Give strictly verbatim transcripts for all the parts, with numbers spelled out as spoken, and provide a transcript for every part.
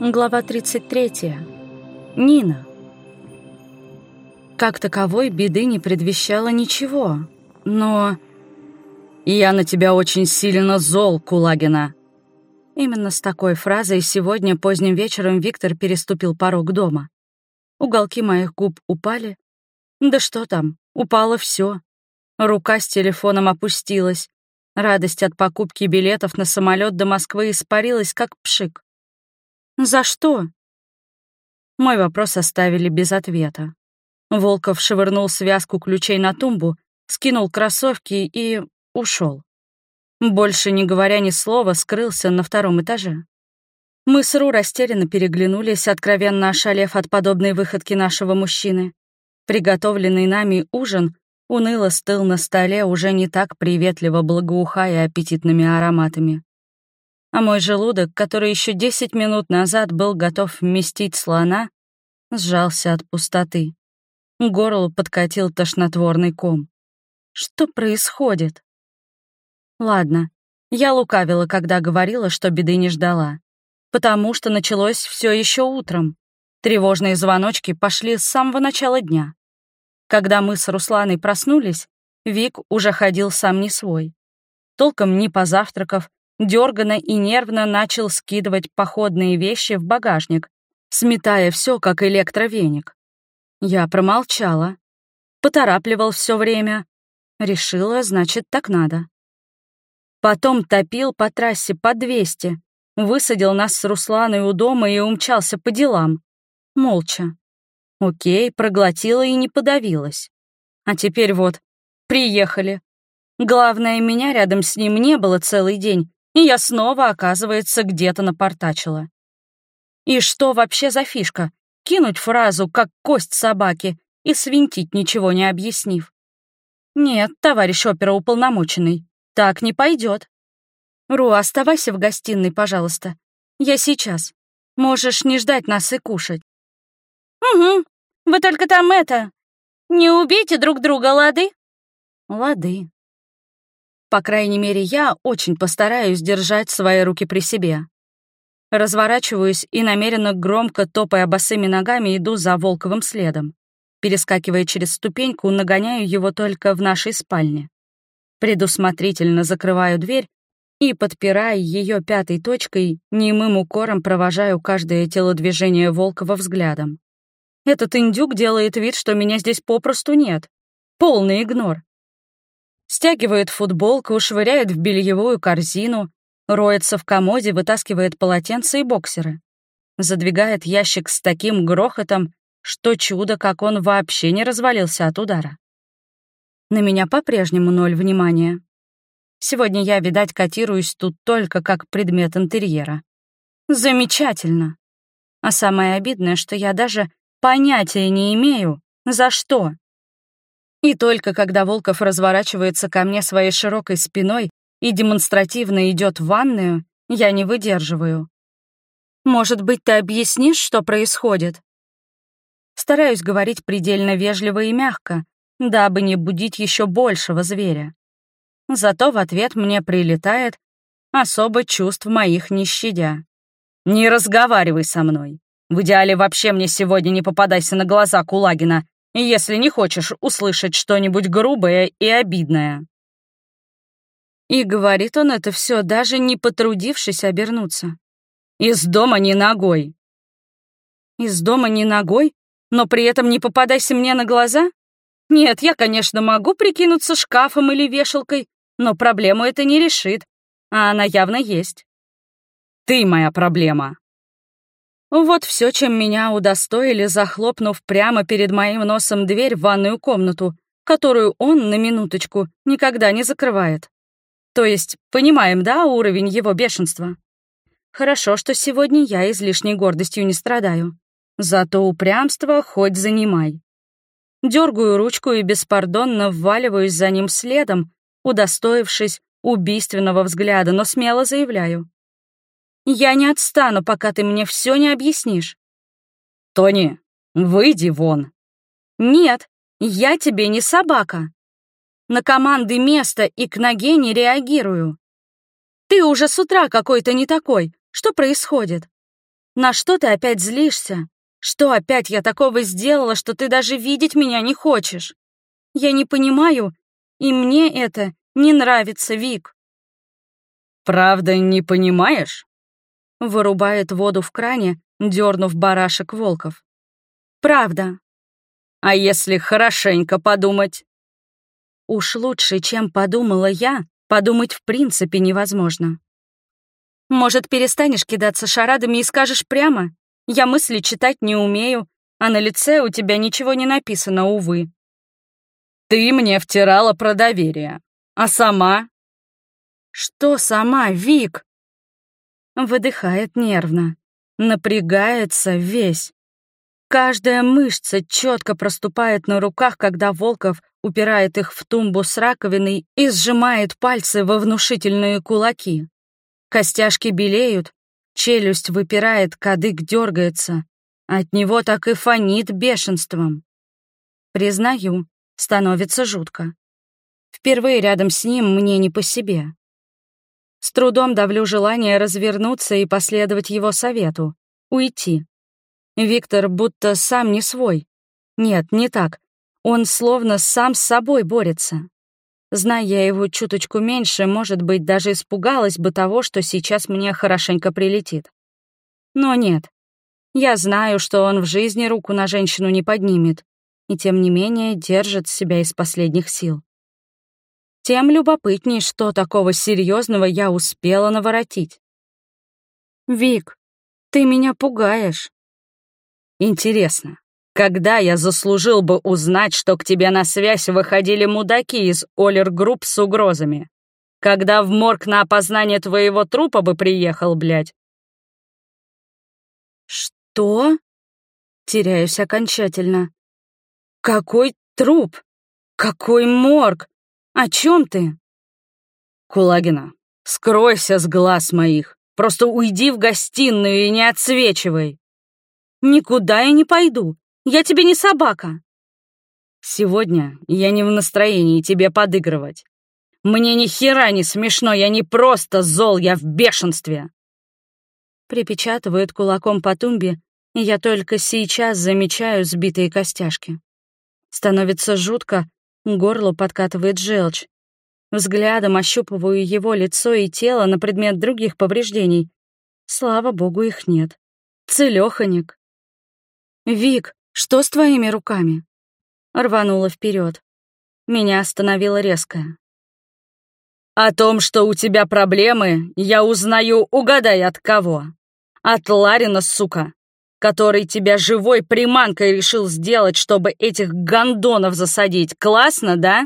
Глава тридцать третья. Нина. Как таковой беды не предвещало ничего, но... «Я на тебя очень сильно зол, Кулагина». Именно с такой фразой сегодня поздним вечером Виктор переступил порог дома. Уголки моих губ упали. Да что там, упало все. Рука с телефоном опустилась. Радость от покупки билетов на самолет до Москвы испарилась, как пшик. «За что?» Мой вопрос оставили без ответа. Волков швырнул связку ключей на тумбу, скинул кроссовки и ушел. Больше не говоря ни слова, скрылся на втором этаже. Мы с Ру растерянно переглянулись, откровенно ошалев от подобной выходки нашего мужчины. Приготовленный нами ужин уныло стыл на столе, уже не так приветливо благоухая аппетитными ароматами. А мой желудок, который еще десять минут назад был готов вместить слона, сжался от пустоты. К горлу подкатил тошнотворный ком. Что происходит? Ладно, я лукавила, когда говорила, что беды не ждала. Потому что началось все еще утром. Тревожные звоночки пошли с самого начала дня. Когда мы с Русланой проснулись, Вик уже ходил сам не свой. Толком не позавтракав, дёрганно и нервно начал скидывать походные вещи в багажник, сметая все как электровеник. Я промолчала. Поторапливал все время. Решила, значит, так надо. Потом топил по трассе по двести, высадил нас с Русланой у дома и умчался по делам. Молча. Окей, проглотила и не подавилась. А теперь вот, приехали. Главное, меня рядом с ним не было целый день, и я снова, оказывается, где-то напортачила. И что вообще за фишка? Кинуть фразу, как кость собаки, и свинтить, ничего не объяснив. Нет, товарищ оперуполномоченный, так не пойдет. Ру, оставайся в гостиной, пожалуйста. Я сейчас. Можешь не ждать нас и кушать. Угу, вы только там это... Не убейте друг друга, лады? Лады. По крайней мере, я очень постараюсь держать свои руки при себе. Разворачиваюсь и намеренно громко, топая босыми ногами, иду за Волковым следом. Перескакивая через ступеньку, нагоняю его только в нашей спальне. Предусмотрительно закрываю дверь и, подпирая ее пятой точкой, немым укором провожаю каждое телодвижение Волкова взглядом. Этот индюк делает вид, что меня здесь попросту нет. Полный игнор. Стягивает футболку, швыряет в бельевую корзину, роется в комоде, вытаскивает полотенце и боксеры. Задвигает ящик с таким грохотом, что чудо, как он вообще не развалился от удара. На меня по-прежнему ноль внимания. Сегодня я, видать, котируюсь тут только как предмет интерьера. Замечательно. А самое обидное, что я даже понятия не имею, за что. И только когда Волков разворачивается ко мне своей широкой спиной и демонстративно идет в ванную, я не выдерживаю. «Может быть, ты объяснишь, что происходит?» Стараюсь говорить предельно вежливо и мягко, дабы не будить еще большего зверя. Зато в ответ мне прилетает, особо чувств моих не щадя. «Не разговаривай со мной. В идеале вообще мне сегодня не попадайся на глаза, Кулагина, если не хочешь услышать что-нибудь грубое и обидное». И говорит он это все, даже не потрудившись обернуться. «Из дома не ногой». «Из дома не ногой? Но при этом не попадайся мне на глаза? Нет, я, конечно, могу прикинуться шкафом или вешалкой, но проблему это не решит, а она явно есть». «Ты моя проблема». Вот все, чем меня удостоили, захлопнув прямо перед моим носом дверь в ванную комнату, которую он, на минуточку, никогда не закрывает. То есть, понимаем, да, уровень его бешенства? Хорошо, что сегодня я излишней гордостью не страдаю. Зато упрямство хоть занимай. Дергаю ручку и беспардонно вваливаюсь за ним следом, удостоившись убийственного взгляда, но смело заявляю. Я не отстану, пока ты мне все не объяснишь. «Тони, выйди вон». «Нет, я тебе не собака. На команды места и к ноге не реагирую. Ты уже с утра какой-то не такой. Что происходит?» На что ты опять злишься? Что опять я такого сделала, что ты даже видеть меня не хочешь? Я не понимаю, и мне это не нравится, Вик». «Правда, не понимаешь?» Вырубает воду в кране, дернув барашек Волков. «Правда». «А если хорошенько подумать?» Уж лучше, чем подумала я, подумать в принципе невозможно. «Может, перестанешь кидаться шарадами и скажешь прямо? Я мысли читать не умею, а на лице у тебя ничего не написано, увы». «Ты мне втирала про доверие. А сама?» «Что сама, Вик?» Выдыхает нервно, напрягается весь. Каждая мышца четко проступает на руках, когда Волков упирает их в тумбу с раковиной и сжимает пальцы во внушительные кулаки. Костяшки белеют, челюсть выпирает, кадык дергается. От него так и фонит бешенством. Признаю, становится жутко. Впервые рядом с ним мне не по себе. С трудом давлю желание развернуться и последовать его совету — уйти. Виктор будто сам не свой. Нет, не так. Он словно сам с собой борется. Зная я его чуточку меньше, может быть, даже испугалась бы того, что сейчас мне хорошенько прилетит. Но нет. Я знаю, что он в жизни руку на женщину не поднимет, и тем не менее держит себя из последних сил. Тем любопытней, что такого серьезного я успела наворотить. «Вик, ты меня пугаешь». «Интересно, когда я заслужил бы узнать, что к тебе на связь выходили мудаки из Олер Групп с угрозами? Когда в морг на опознание твоего трупа бы приехал, блядь?» «Что?» Теряюсь окончательно. «Какой труп? Какой морг? О чем ты?» «Кулагина, скройся с глаз моих. Просто уйди в гостиную и не отсвечивай». «Никуда я не пойду. Я тебе не собака». «Сегодня я не в настроении тебе подыгрывать. Мне ни хера не смешно, я не просто зол, я в бешенстве». Припечатывает кулаком по тумбе, и я только сейчас замечаю сбитые костяшки. Становится жутко, к горлу подкатывает желчь. Взглядом ощупываю его лицо и тело на предмет других повреждений. Слава богу, их нет. Целёхонек. «Вик, что с твоими руками?» Рванула вперед. Меня остановило резко. «О том, что у тебя проблемы, я узнаю, угадай от кого. От Ларина, сука, который тебя живой приманкой решил сделать, чтобы этих гондонов засадить. Классно, да?»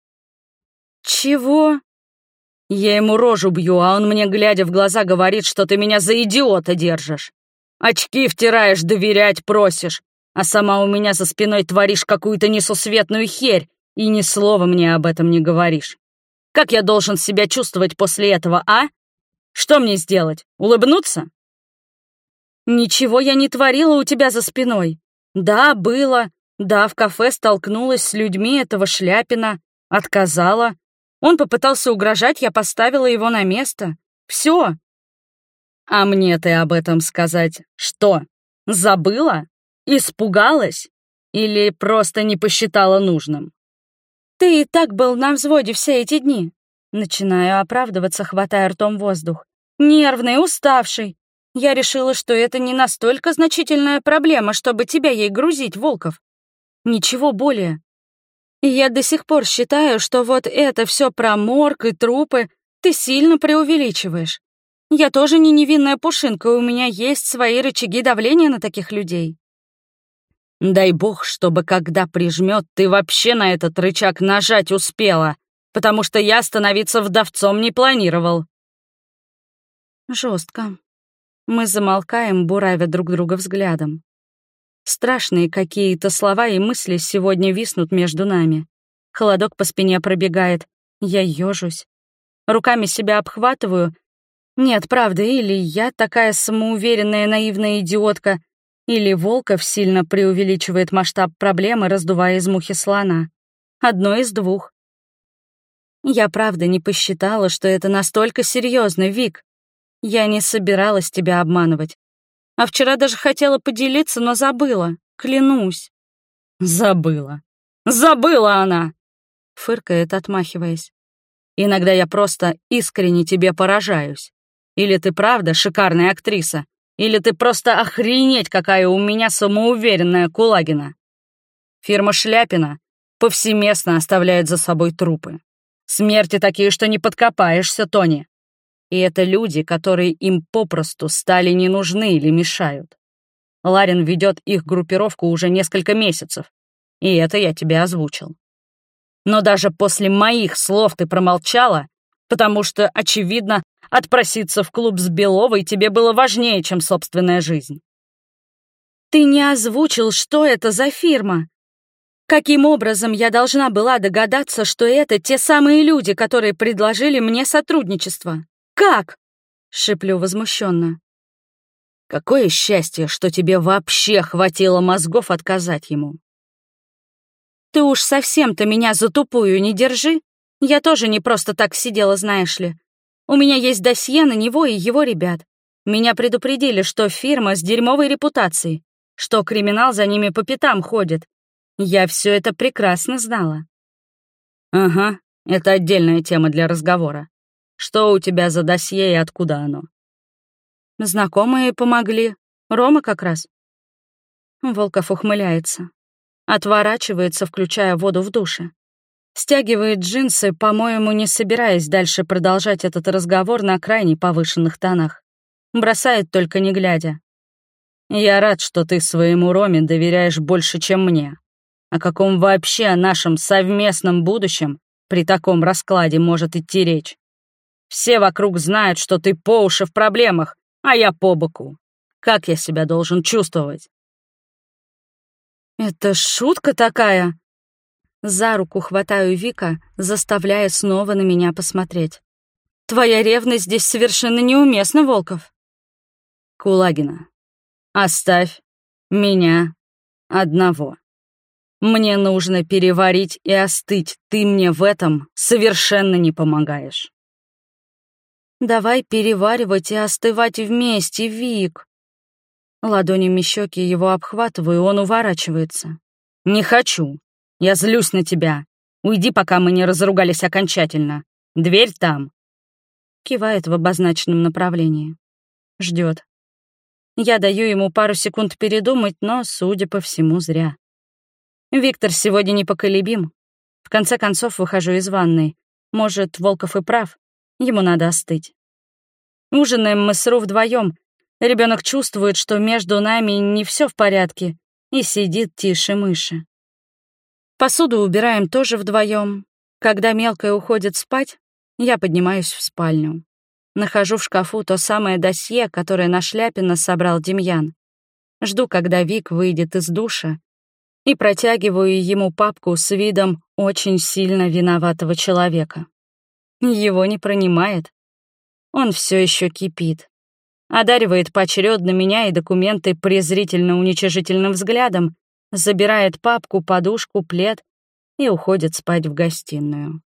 «Чего?» «Я ему рожу бью, а он мне, глядя в глаза, говорит, что ты меня за идиота держишь. Очки втираешь, доверять просишь, а сама у меня за спиной творишь какую-то несусветную херь и ни слова мне об этом не говоришь. Как я должен себя чувствовать после этого, а? Что мне сделать, улыбнуться?» «Ничего я не творила у тебя за спиной. Да, было. Да, в кафе столкнулась с людьми этого Шляпина. Отказала. Он попытался угрожать, я поставила его на место. Все. А мне ты об этом сказать что? Забыла? Испугалась? Или просто не посчитала нужным?» «Ты и так был на взводе все эти дни». Начинаю оправдываться, хватая ртом воздух. «Нервный, уставший. Я решила, что это не настолько значительная проблема, чтобы тебя ей грузить, Волков. Ничего более. И я до сих пор считаю, что вот это все про морг и трупы ты сильно преувеличиваешь. Я тоже не невинная пушинка, у меня есть свои рычаги давления на таких людей». «Дай бог, чтобы когда прижмет, ты вообще на этот рычаг нажать успела, потому что я становиться вдовцом не планировал». Жестко. Мы замолкаем, буравя друг друга взглядом. Страшные какие-то слова и мысли сегодня виснут между нами. Холодок по спине пробегает. Я ёжусь. Руками себя обхватываю. Нет, правда, или я такая самоуверенная наивная идиотка, или Волков сильно преувеличивает масштаб проблемы, раздувая из мухи слона. Одно из двух. Я правда не посчитала, что это настолько серьезно, Вик. Я не собиралась тебя обманывать. А вчера даже хотела поделиться, но забыла, клянусь». «Забыла. Забыла она!» — фыркает, отмахиваясь. «Иногда я просто искренне тебе поражаюсь. Или ты правда шикарная актриса, или ты просто охренеть, какая у меня самоуверенная Кулагина. Фирма Шляпина повсеместно оставляет за собой трупы. Смерти такие, что не подкопаешься, Тони. И это люди, которые им попросту стали не нужны или мешают. Ларин ведет их группировку уже несколько месяцев, и это я тебе озвучил. Но даже после моих слов ты промолчала, потому что, очевидно, отпроситься в клуб с Беловой тебе было важнее, чем собственная жизнь». «Ты не озвучил, что это за фирма. Каким образом я должна была догадаться, что это те самые люди, которые предложили мне сотрудничество? Как?» — шиплю возмущенно. «Какое счастье, что тебе вообще хватило мозгов отказать ему». «Ты уж совсем-то меня за тупую не держи. Я тоже не просто так сидела, знаешь ли. У меня есть досье на него и его ребят. Меня предупредили, что фирма с дерьмовой репутацией, что криминал за ними по пятам ходит. Я все это прекрасно знала». «Ага, это отдельная тема для разговора. Что у тебя за досье и откуда оно?» «Знакомые помогли. Рома как раз». Волков ухмыляется. Отворачивается, включая воду в душе. Стягивает джинсы, по-моему, не собираясь дальше продолжать этот разговор на крайне повышенных тонах. Бросает только не глядя. «Я рад, что ты своему Роме доверяешь больше, чем мне. О каком вообще нашем совместном будущем при таком раскладе может идти речь? Все вокруг знают, что ты по уши в проблемах, а я по боку. Как я себя должен чувствовать?» «Это шутка такая?» За руку хватаю Вика, заставляя снова на меня посмотреть. «Твоя ревность здесь совершенно неуместна, Волков». «Кулагина, оставь меня одного. Мне нужно переварить и остыть, ты мне в этом совершенно не помогаешь». «Давай переваривать и остывать вместе, Вик». Ладонями щеки его обхватываю, он уворачивается. «Не хочу. Я злюсь на тебя. Уйди, пока мы не разругались окончательно. Дверь там». Кивает в обозначенном направлении. Ждет. Я даю ему пару секунд передумать, но, судя по всему, зря. Виктор сегодня непоколебим. В конце концов, выхожу из ванной. Может, Волков и прав. Ему надо остыть. Ужинаем мы с Ру вдвоем. Ребенок чувствует, что между нами не все в порядке, и сидит тише мыши. Посуду убираем тоже вдвоем. Когда мелкая уходит спать, я поднимаюсь в спальню. Нахожу в шкафу то самое досье, которое на Шляпина собрал Демьян. Жду, когда Вик выйдет из душа, и протягиваю ему папку с видом очень сильно виноватого человека. Его не пронимает. Он все еще кипит. Одаривает поочередно меня и документы презрительно-уничижительным взглядом, забирает папку, подушку, плед и уходит спать в гостиную.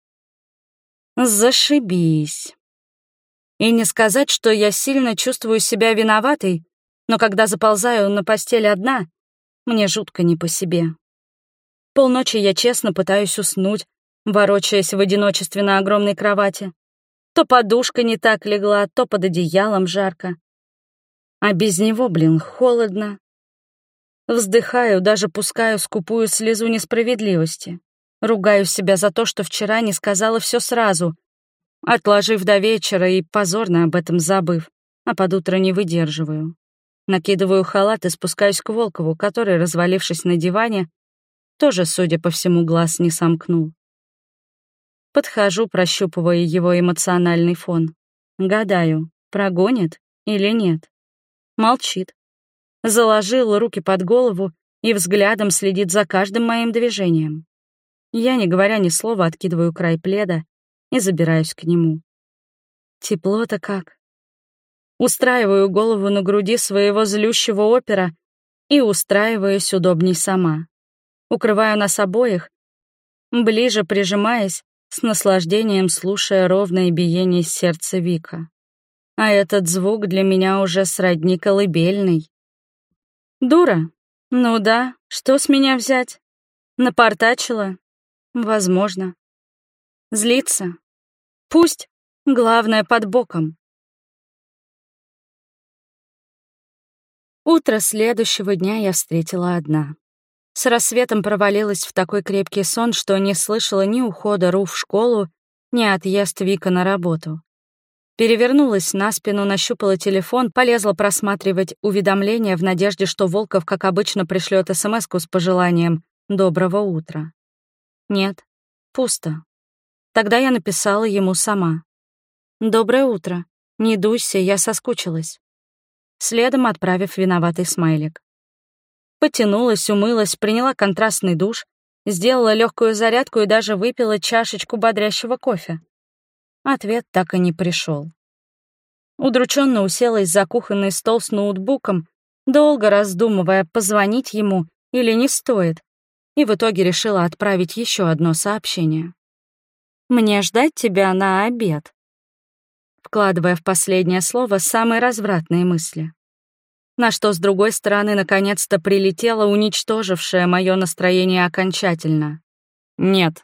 Зашибись. И не сказать, что я сильно чувствую себя виноватой, но когда заползаю на постель одна, мне жутко не по себе. Полночи я честно пытаюсь уснуть, ворочаясь в одиночестве на огромной кровати. То подушка не так легла, то под одеялом жарко. А без него, блин, холодно. Вздыхаю, даже пускаю скупую слезу несправедливости. Ругаю себя за то, что вчера не сказала все сразу, отложив до вечера и позорно об этом забыв, а под утро не выдерживаю. Накидываю халат и спускаюсь к Волкову, который, развалившись на диване, тоже, судя по всему, глаз не сомкнул. Подхожу, прощупывая его эмоциональный фон. Гадаю, прогонит или нет. Молчит. Заложил руки под голову и взглядом следит за каждым моим движением. Я, не говоря ни слова, откидываю край пледа и забираюсь к нему. Тепло-то как. Устраиваю голову на груди своего злющего опера и устраиваюсь удобней сама. Укрываю нас обоих, ближе прижимаясь, с наслаждением слушая ровное биение сердца Вика. А этот звук для меня уже сродни колыбельный. Дура? Ну да, что с меня взять? Напортачила? Возможно. Злиться? Пусть. Главное, под боком. Утро следующего дня я встретила одна. С рассветом провалилась в такой крепкий сон, что не слышала ни ухода Ру в школу, ни отъезд Вика на работу. Перевернулась на спину, нащупала телефон, полезла просматривать уведомления в надежде, что Волков, как обычно, пришлет смс-ку с пожеланием «Доброго утра». Нет, пусто. Тогда я написала ему сама. «Доброе утро. Не дуйся, я соскучилась». Следом отправив виноватый смайлик. Потянулась, умылась, приняла контрастный душ, сделала легкую зарядку и даже выпила чашечку бодрящего кофе. Ответ так и не пришел. Удрученно уселась за кухонный стол с ноутбуком, долго раздумывая, позвонить ему или не стоит, и в итоге решила отправить еще одно сообщение. «Мне ждать тебя на обед», вкладывая в последнее слово самые развратные мысли. На что, с другой стороны, наконец-то прилетело, уничтожившее мое настроение окончательно. «Нет».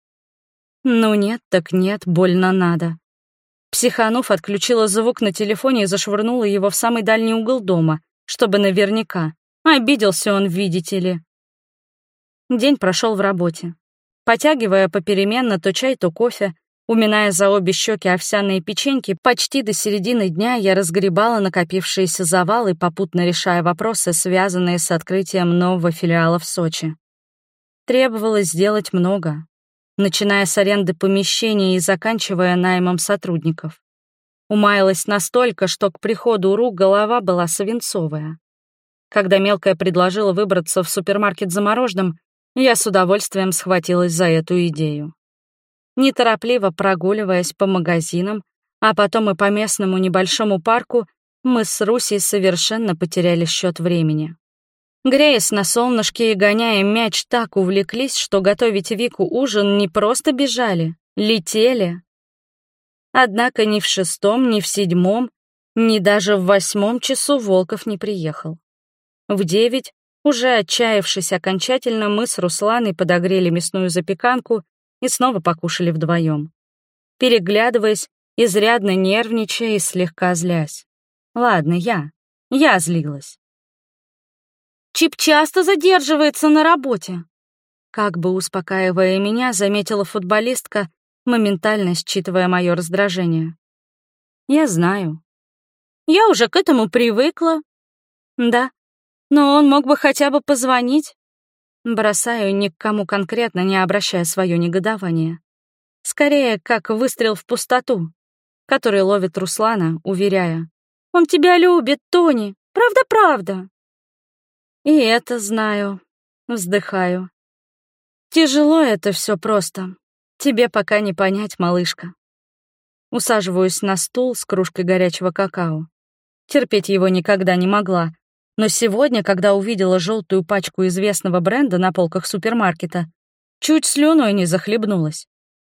Ну нет, так нет, больно надо. Психанув, отключила звук на телефоне и зашвырнула его в самый дальний угол дома, чтобы наверняка. Обиделся он, видите ли. День прошел в работе. Потягивая попеременно то чай, то кофе, уминая за обе щеки овсяные печеньки, почти до середины дня я разгребала накопившиеся завалы, попутно решая вопросы, связанные с открытием нового филиала в Сочи. Требовалось сделать много, начиная с аренды помещений и заканчивая наймом сотрудников. Умаялась настолько, что к приходу Ру голова была свинцовая. Когда мелкая предложила выбраться в супермаркет за мороженым, я с удовольствием схватилась за эту идею. Неторопливо прогуливаясь по магазинам, а потом и по местному небольшому парку, мы с Русей совершенно потеряли счет времени. Греясь на солнышке и гоняя мяч, так увлеклись, что готовить Вику ужин не просто бежали, летели. Однако ни в шестом, ни в седьмом, ни даже в восьмом часу Волков не приехал. В девять, уже отчаявшись окончательно, мы с Русланой подогрели мясную запеканку и снова покушали вдвоем, переглядываясь, изрядно нервничая и слегка злясь. Ладно, я. Я злилась. «Чип часто задерживается на работе», как бы успокаивая меня, заметила футболистка, моментально считывая мое раздражение. «Я знаю. Я уже к этому привыкла». «Да, но он мог бы хотя бы позвонить». Бросаю, ни к кому конкретно не обращая свое негодование. Скорее, как выстрел в пустоту, который ловит Руслана, уверяя: «Он тебя любит, Тони, правда-правда». И это знаю. Вздыхаю. Тяжело это все просто. Тебе пока не понять, малышка. Усаживаюсь на стул с кружкой горячего какао. Терпеть его никогда не могла. Но сегодня, когда увидела желтую пачку известного бренда на полках супермаркета, чуть слюной не захлебнулась.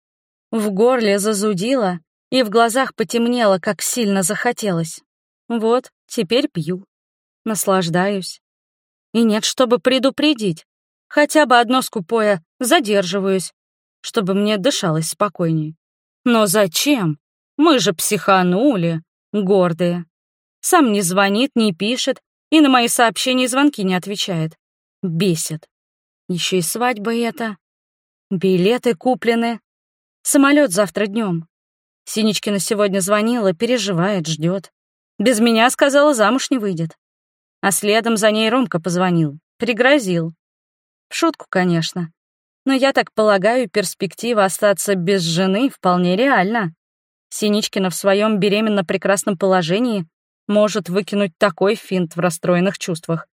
В горле зазудило, и в глазах потемнело, как сильно захотелось. Вот, теперь пью. Наслаждаюсь. И нет, чтобы предупредить. Хотя бы одно скупое «задерживаюсь», чтобы мне дышалось спокойней. Но зачем? Мы же психанули, гордые. Сам не звонит, не пишет, и на мои сообщения и звонки не отвечает. Бесит. Еще и свадьба эта. Билеты куплены. Самолет завтра днем. Синичкина сегодня звонила, переживает, ждет. Без меня, сказала, замуж не выйдет. А следом за ней Ромка позвонил, пригрозил. В шутку, конечно. Но я так полагаю, перспектива остаться без жены вполне реальна. Синичкина в своем беременно-прекрасном положении может выкинуть такой финт в расстроенных чувствах.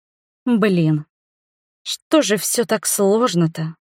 Блин, что же все так сложно-то?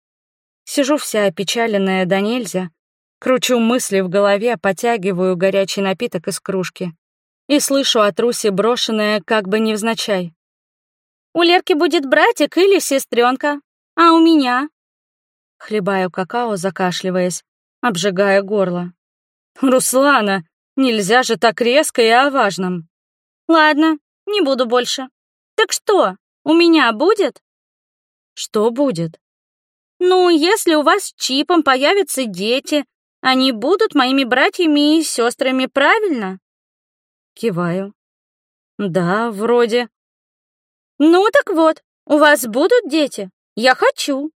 Сижу вся опечаленная до нельзя, кручу мысли в голове, потягиваю горячий напиток из кружки и слышу от Руси брошенное как бы невзначай: «У Лерки будет братик или сестренка, а у меня?» Хлебаю какао, закашливаясь, обжигая горло. «Руслана, нельзя же так резко и о важном». «Ладно, не буду больше. Так что, у меня будет? Что будет? Ну, если у вас с Чипом появятся дети, они будут моими братьями и сестрами, правильно? Киваю. Да, вроде. Ну так вот, у вас будут дети? Я хочу.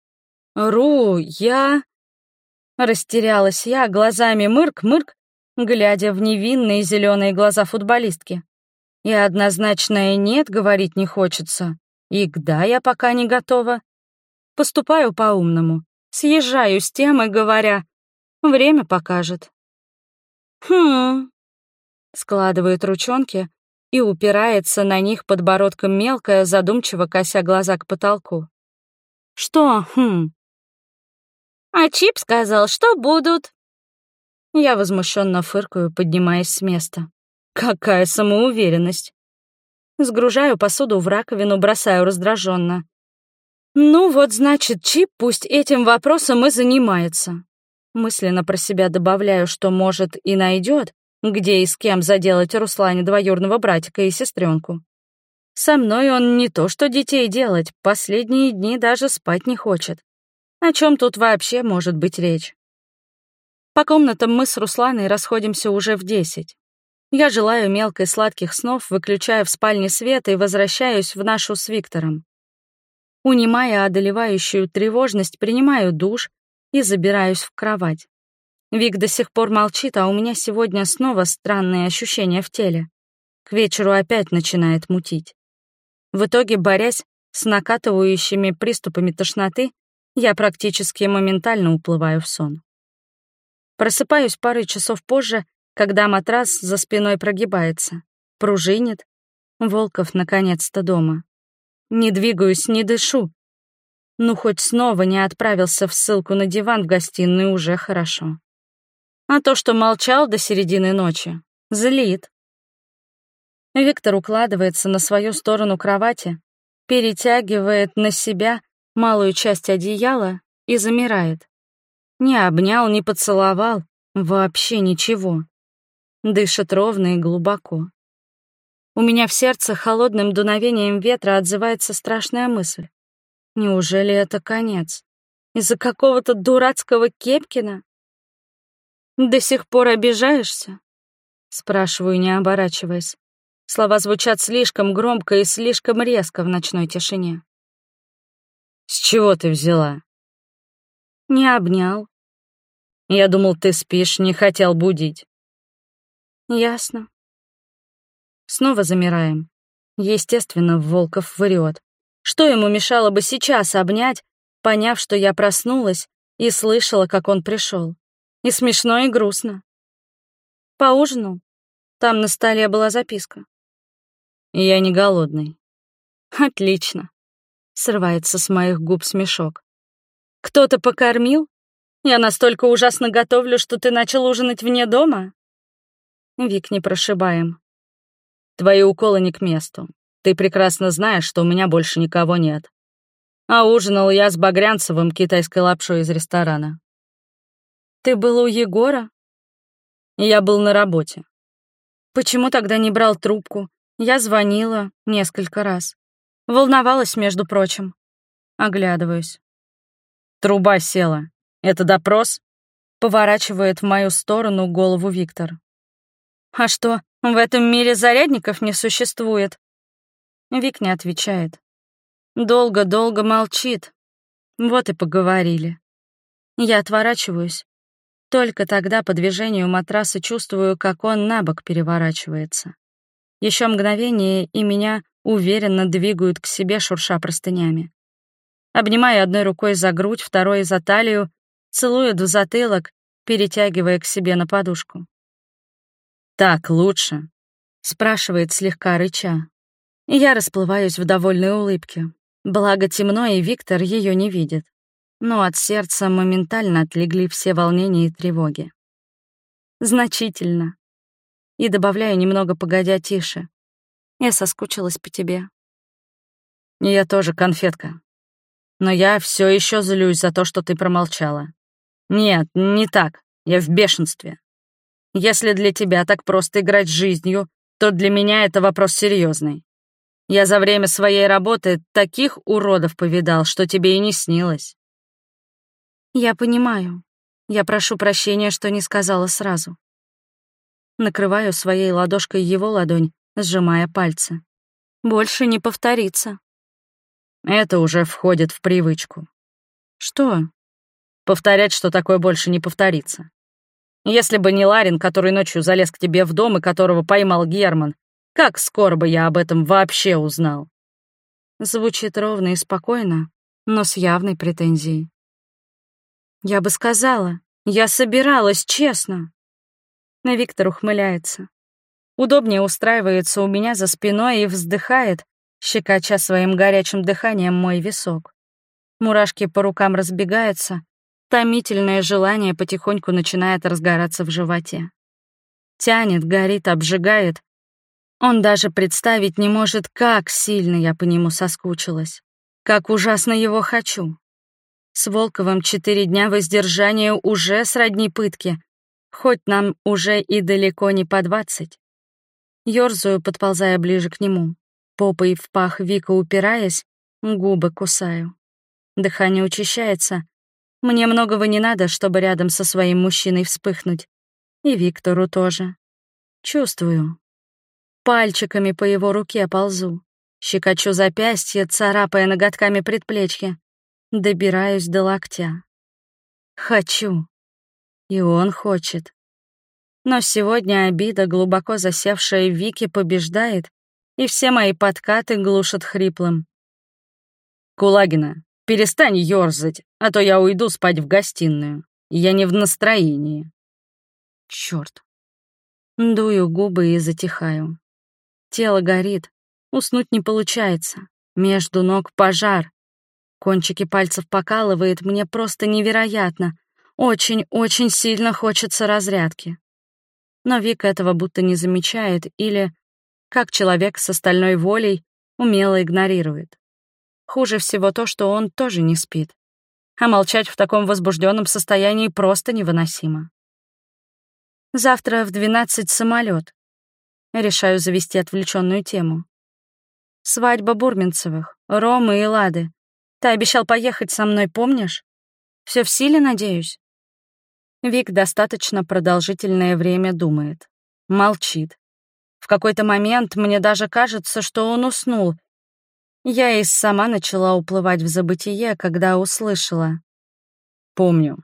Ру, я... Растерялась я, глазами мырк-мырк, глядя в невинные зеленые глаза футболистки. И однозначное «нет» говорить не хочется, и к «да» я пока не готова. Поступаю по-умному, съезжаю с темы, говоря «время покажет». Хм... Складывает ручонки и упирается на них подбородком мелкая, задумчиво кося глаза к потолку. Что, хм... А Чип сказал, что будут. Я возмущенно фыркаю, поднимаясь с места. Какая самоуверенность. Сгружаю посуду в раковину, бросаю раздраженно. Ну вот, значит, Чип пусть этим вопросом и занимается. Мысленно про себя добавляю, что, может, и найдет, где и с кем заделать Руслане двоюродного братика и сестренку. Со мной он не то что детей делать, последние дни даже спать не хочет. О чем тут вообще может быть речь? По комнатам мы с Русланой расходимся уже в десять. Я желаю мелкой сладких снов, выключаю в спальне свет и возвращаюсь в нашу с Виктором. Унимая одолевающую тревожность, принимаю душ и забираюсь в кровать. Вик до сих пор молчит, а у меня сегодня снова странные ощущения в теле. К вечеру опять начинает мутить. В итоге, борясь с накатывающими приступами тошноты, я практически моментально уплываю в сон. Просыпаюсь пару часов позже, когда матрас за спиной прогибается, пружинит. Волков наконец-то дома. Не двигаюсь, не дышу. Ну, хоть снова не отправился в ссылку на диван в гостиную, уже хорошо. А то, что молчал до середины ночи, злит. Виктор укладывается на свою сторону кровати, перетягивает на себя малую часть одеяла и замирает. Не обнял, не поцеловал, вообще ничего. Дышит ровно и глубоко. У меня в сердце холодным дуновением ветра отзывается страшная мысль. Неужели это конец? Из-за какого-то дурацкого Кепкина? До сих пор обижаешься? Спрашиваю, не оборачиваясь. Слова звучат слишком громко и слишком резко в ночной тишине. «С чего ты взяла?» «Не обнял». «Я думал, ты спишь, не хотел будить». «Ясно». Снова замираем. Естественно, Волков врет. Что ему мешало бы сейчас обнять, поняв, что я проснулась и слышала, как он пришел? И смешно, и грустно. Поужинал. Там на столе была записка. «Я не голодный». «Отлично». Срывается с моих губ смешок. «Кто-то покормил? Я настолько ужасно готовлю, что ты начал ужинать вне дома?» Вик не прошибаем. «Твои уколы не к месту. Ты прекрасно знаешь, что у меня больше никого нет. А ужинал я с Багрянцевым китайской лапшой из ресторана». «Ты был у Егора?» «Я был на работе». «Почему тогда не брал трубку? Я звонила несколько раз. Волновалась, между прочим». Оглядываюсь. «Труба села. Это допрос?» Поворачивает в мою сторону голову Виктор. «А что, в этом мире зарядников не существует?» Вик не отвечает. Долго-долго молчит. Вот и поговорили. Я отворачиваюсь. Только тогда по движению матраса чувствую, как он на бок переворачивается. Еще мгновение, и меня уверенно двигают к себе, шурша простынями. Обнимаю одной рукой за грудь, второй за талию, целует в затылок, перетягивая к себе на подушку. «Так лучше?» — спрашивает слегка рыча. Я расплываюсь в довольной улыбке. Благо темно, и Виктор ее не видит. Но от сердца моментально отлегли все волнения и тревоги. Значительно. И добавляю немного погодя тише. Я соскучилась по тебе. Я тоже, конфетка. Но я все еще злюсь за то, что ты промолчала. Нет, не так. Я в бешенстве. Если для тебя так просто играть с жизнью, то для меня это вопрос серьезный. Я за время своей работы таких уродов повидал, что тебе и не снилось. Я понимаю. Я прошу прощения, что не сказала сразу. Накрываю своей ладошкой его ладонь, сжимая пальцы. Больше не повторится. Это уже входит в привычку. Что? Повторять, что такое больше не повторится. Если бы не Ларин, который ночью залез к тебе в дом и которого поймал Герман, как скоро бы я об этом вообще узнал? Звучит ровно и спокойно, но с явной претензией. Я бы сказала, я собиралась, честно. Но Виктор ухмыляется. Удобнее устраивается у меня за спиной и вздыхает, щекоча своим горячим дыханием мой висок. Мурашки по рукам разбегаются, томительное желание потихоньку начинает разгораться в животе. Тянет, горит, обжигает. Он даже представить не может, как сильно я по нему соскучилась, как ужасно его хочу. С Волковым четыре дня воздержания уже сродни пытки, хоть нам уже и далеко не по двадцать. Ёрзаю, подползая ближе к нему, попой в пах Вика упираясь, губы кусаю. Дыхание учащается. Мне многого не надо, чтобы рядом со своим мужчиной вспыхнуть. И Виктору тоже. Чувствую. Пальчиками по его руке ползу. Щекочу запястье, царапая ноготками предплечья. Добираюсь до локтя. Хочу. И он хочет. Но сегодня обида, глубоко засевшая в Вике, побеждает, и все мои подкаты глушат хриплым. Кулагина, перестань ёрзать, а то я уйду спать в гостиную. Я не в настроении. Чёрт. Дую губы и затихаю. Тело горит, уснуть не получается. Между ног пожар. Кончики пальцев покалывает, мне просто невероятно. Очень-очень сильно хочется разрядки. Но Вик этого будто не замечает или, как человек с остальной волей, умело игнорирует. Хуже всего то, что он тоже не спит. А молчать в таком возбужденном состоянии просто невыносимо. Завтра в двенадцать самолет. Решаю завести отвлеченную тему. Свадьба Бурминцевых, Ромы и Лады. Ты обещал поехать со мной, помнишь? Все в силе, надеюсь? Вик достаточно продолжительное время думает. Молчит. В какой-то момент мне даже кажется, что он уснул. Я и сама начала уплывать в забытие, когда услышала. Помню.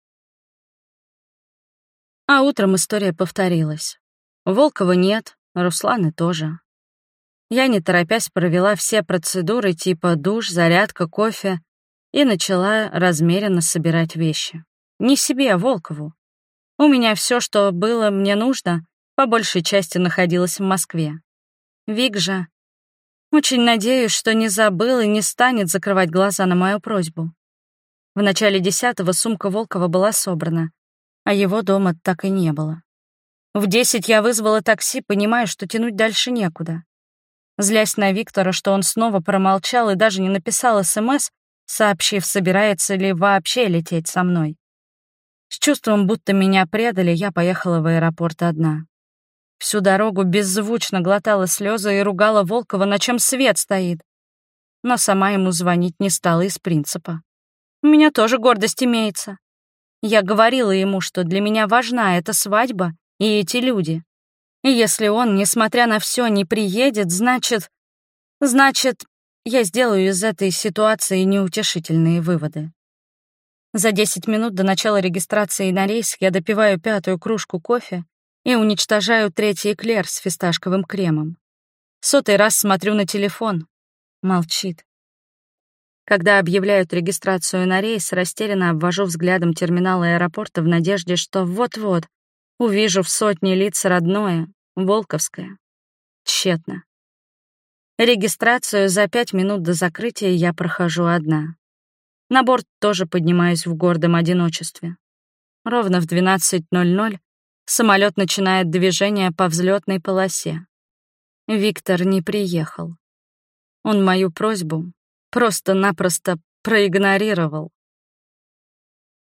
А утром история повторилась. Волкова нет, Русланы тоже. Я, не торопясь, провела все процедуры типа душ, зарядка, кофе и начала размеренно собирать вещи. Не себе, а Волкову. У меня все, что было мне нужно, по большей части находилось в Москве. Вик же... Очень надеюсь, что не забыл и не станет закрывать глаза на мою просьбу. В начале десятого сумка Волкова была собрана, а его дома так и не было. В десять я вызвала такси, понимая, что тянуть дальше некуда. Злясь на Виктора, что он снова промолчал и даже не написал СМС, сообщив, собирается ли вообще лететь со мной. С чувством, будто меня предали, я поехала в аэропорт одна. Всю дорогу беззвучно глотала слезы и ругала Волкова, на чем свет стоит. Но сама ему звонить не стала из принципа. У меня тоже гордость имеется. Я говорила ему, что для меня важна эта свадьба и эти люди. И если он, несмотря на все, не приедет, значит... Значит, я сделаю из этой ситуации неутешительные выводы. За десять минут до начала регистрации на рейс я допиваю пятую кружку кофе и уничтожаю третий эклер с фисташковым кремом. Сотый раз смотрю на телефон. Молчит. Когда объявляют регистрацию на рейс, растерянно обвожу взглядом терминал аэропорта в надежде, что вот-вот увижу в сотне лиц родное, волковское. Тщетно. Регистрацию за пять минут до закрытия я прохожу одна. На борт тоже поднимаюсь в гордом одиночестве. Ровно в двенадцать ноль ноль самолет начинает движение по взлетной полосе. Виктор не приехал. Он мою просьбу просто-напросто проигнорировал.